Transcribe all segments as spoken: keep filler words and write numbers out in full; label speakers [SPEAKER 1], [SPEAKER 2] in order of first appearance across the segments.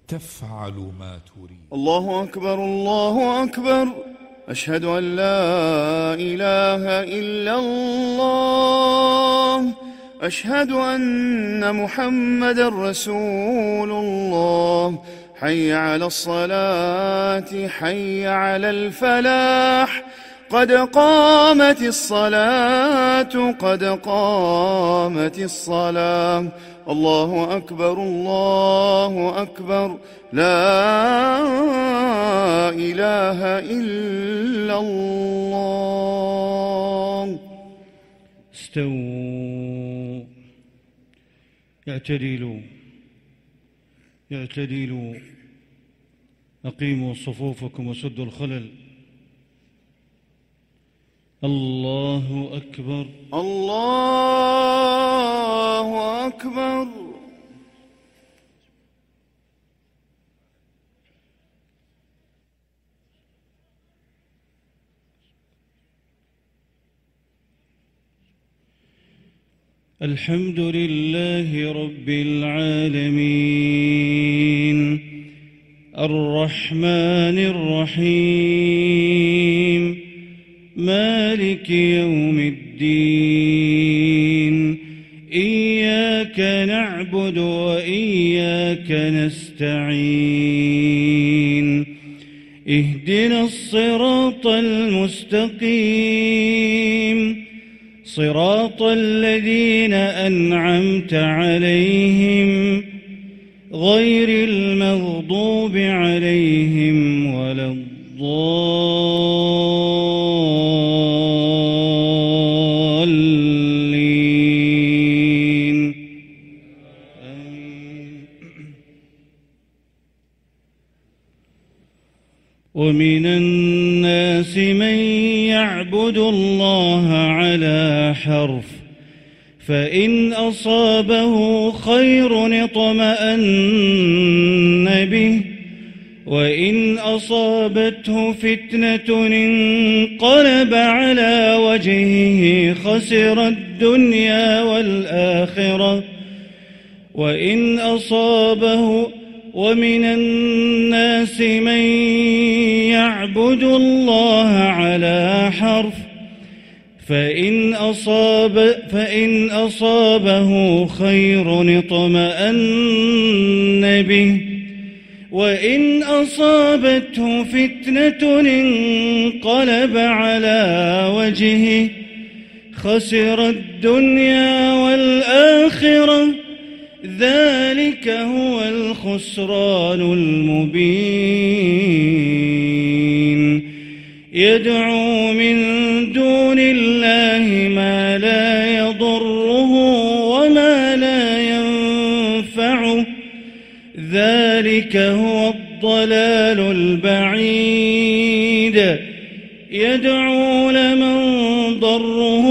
[SPEAKER 1] تفعل ما تريد.
[SPEAKER 2] الله أكبر الله أكبر، أشهد أن لا إله إلا الله، أشهد أن محمد رسول الله. حي على الصلاة، حي على الفلاح، قد قامت الصلاة، قد قامت الصلاة. الله أكبر الله أكبر، لا إله إلا الله.
[SPEAKER 3] استووا، اعتدلوا اعتدلوا، أقيموا صفوفكم وسدوا الخلل. الله أكبر
[SPEAKER 2] الله أكبر.
[SPEAKER 3] الحمد لله رب العالمين، الرحمن الرحيم، مالك يوم الدين. إياك نعبد وإياك نستعين، اهدنا الصراط المستقيم، صراط الذين أنعمت عليهم غير المغضوب عليهم ولا الضالين. آمين. ومن الناس من يعبد الله على حرف، فإن أصابه خير اطمأن به، وإن أصابته فتنة انقلب على وجهه خسر الدنيا والآخرة. وإن أصابه ومن الناس من يعبد الله على حرف، فإن أصاب فإن أصابه خير اطمأن به، وإن أصابته فتنة انقلب على وجهه خسر الدنيا والآخرة. ذلك هو الخسران المبين. يدعو من دون الله ما لا يضره وما لا ينفعه، ذلك هو الضلال البعيد. يدعو لمن ضره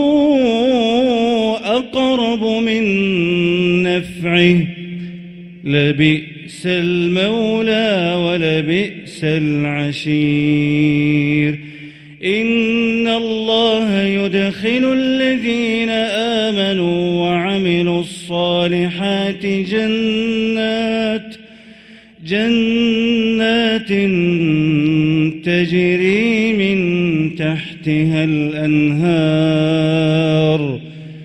[SPEAKER 3] أقرب من نفعه، لبئس المولى ولبئس العشير. إن الله يدخل الذين آمنوا وعملوا الصالحات جنات جنات تجري من تحتها الأنهار.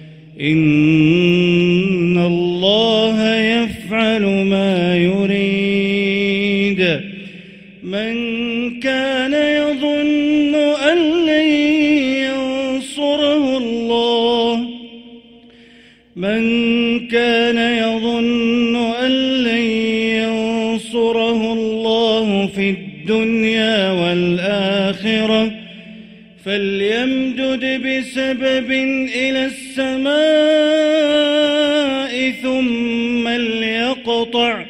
[SPEAKER 3] إن الله يفعل ما يريد. من كان يظن أن لن ينصره الله من كان يظن أن لن ينصره الله في الدنيا والآخرة فليمدد بسبب إلى السماء ثم ليقطع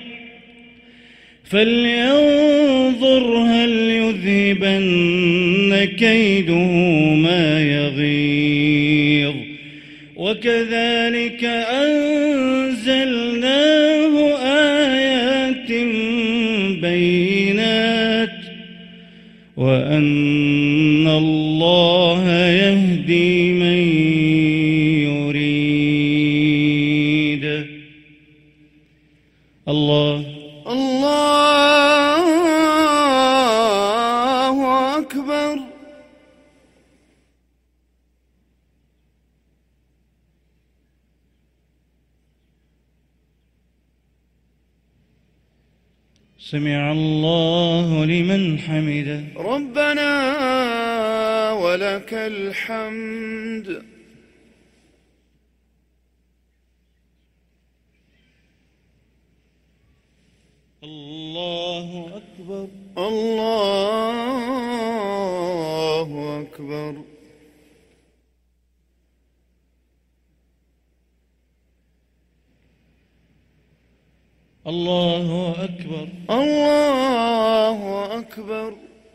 [SPEAKER 3] فلينظر هل يذهبن كيده ما يغيظ. وكذلك أنزلناه آيات بينات وأن الله يهدي من يريد. الله
[SPEAKER 2] الله أكبر.
[SPEAKER 3] سمع الله لمن حمده.
[SPEAKER 2] ربنا ولك الحمد.
[SPEAKER 3] الله أكبر.
[SPEAKER 2] الله أكبر.
[SPEAKER 3] الله أكبر.
[SPEAKER 2] الله أكبر.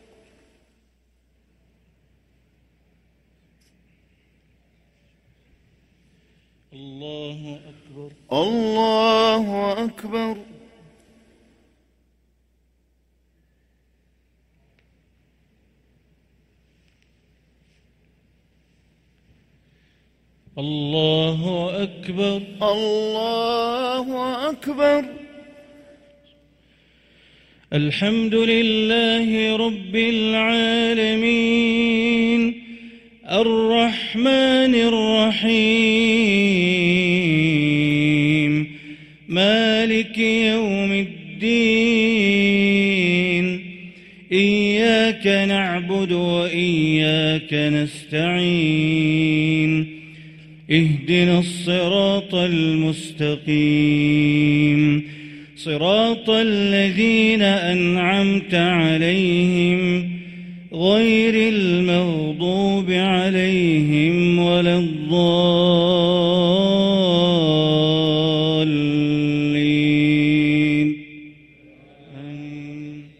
[SPEAKER 3] الله أكبر.
[SPEAKER 2] الله أكبر.
[SPEAKER 3] الله أكبر.
[SPEAKER 2] الله أكبر.
[SPEAKER 3] الحمد لله رب العالمين الرحمن الرحيم مالك يوم الدين إياك نعبد وإياك نستعين اهدنا الصراط المستقيم صراط الذين أنعمت عليهم غير المغضوب عليهم ولا الضالين آمين.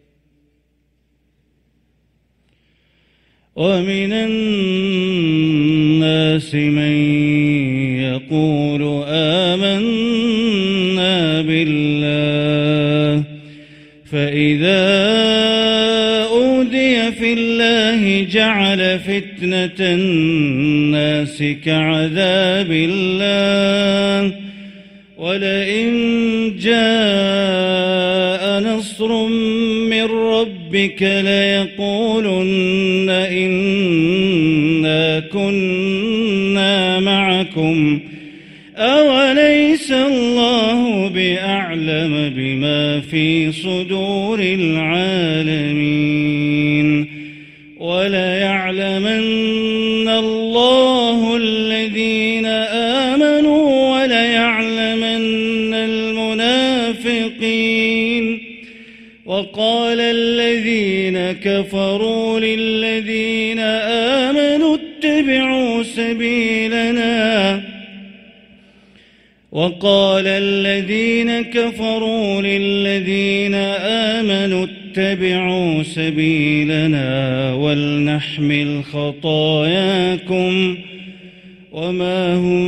[SPEAKER 3] ومن الناس من يقول آمنا بالله فإذا أوذي في الله جعل فتنة الناس كعذاب الله ولئن جاء نصر من ربك ليقولن إنا كنا معكم أوليس الله بأعلم بما في صدور العالمين وليعلمن الله الذين آمنوا وليعلمن المنافقين وقال الذين كفروا للذين آمنوا اتبعوا سبيلنا وقال الذين كفروا للذين آمنوا اتبعوا سبيلنا ولنحمل خطاياكم وما هم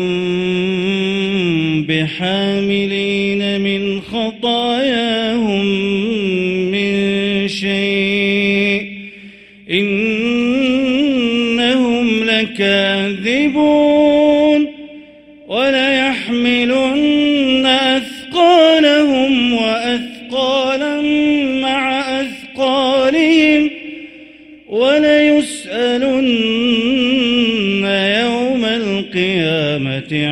[SPEAKER 3] بحاملين من خطاياهم من شيء إنهم لكاذبون وليحملن أثقالهم وأثقالا مع أثقالهم وليسألن يوم القيامة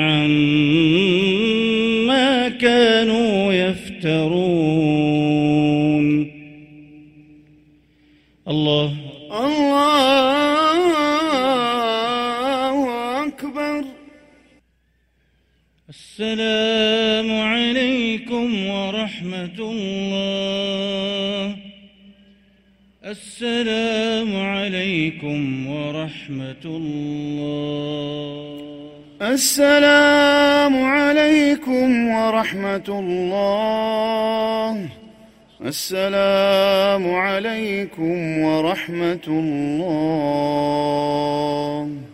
[SPEAKER 3] عما كانوا يفترون. الله
[SPEAKER 2] الله أكبر.
[SPEAKER 3] السلام عليكم ورحمة الله. السلام عليكم ورحمة الله.
[SPEAKER 2] السلام عليكم ورحمة الله. السلام عليكم ورحمة الله.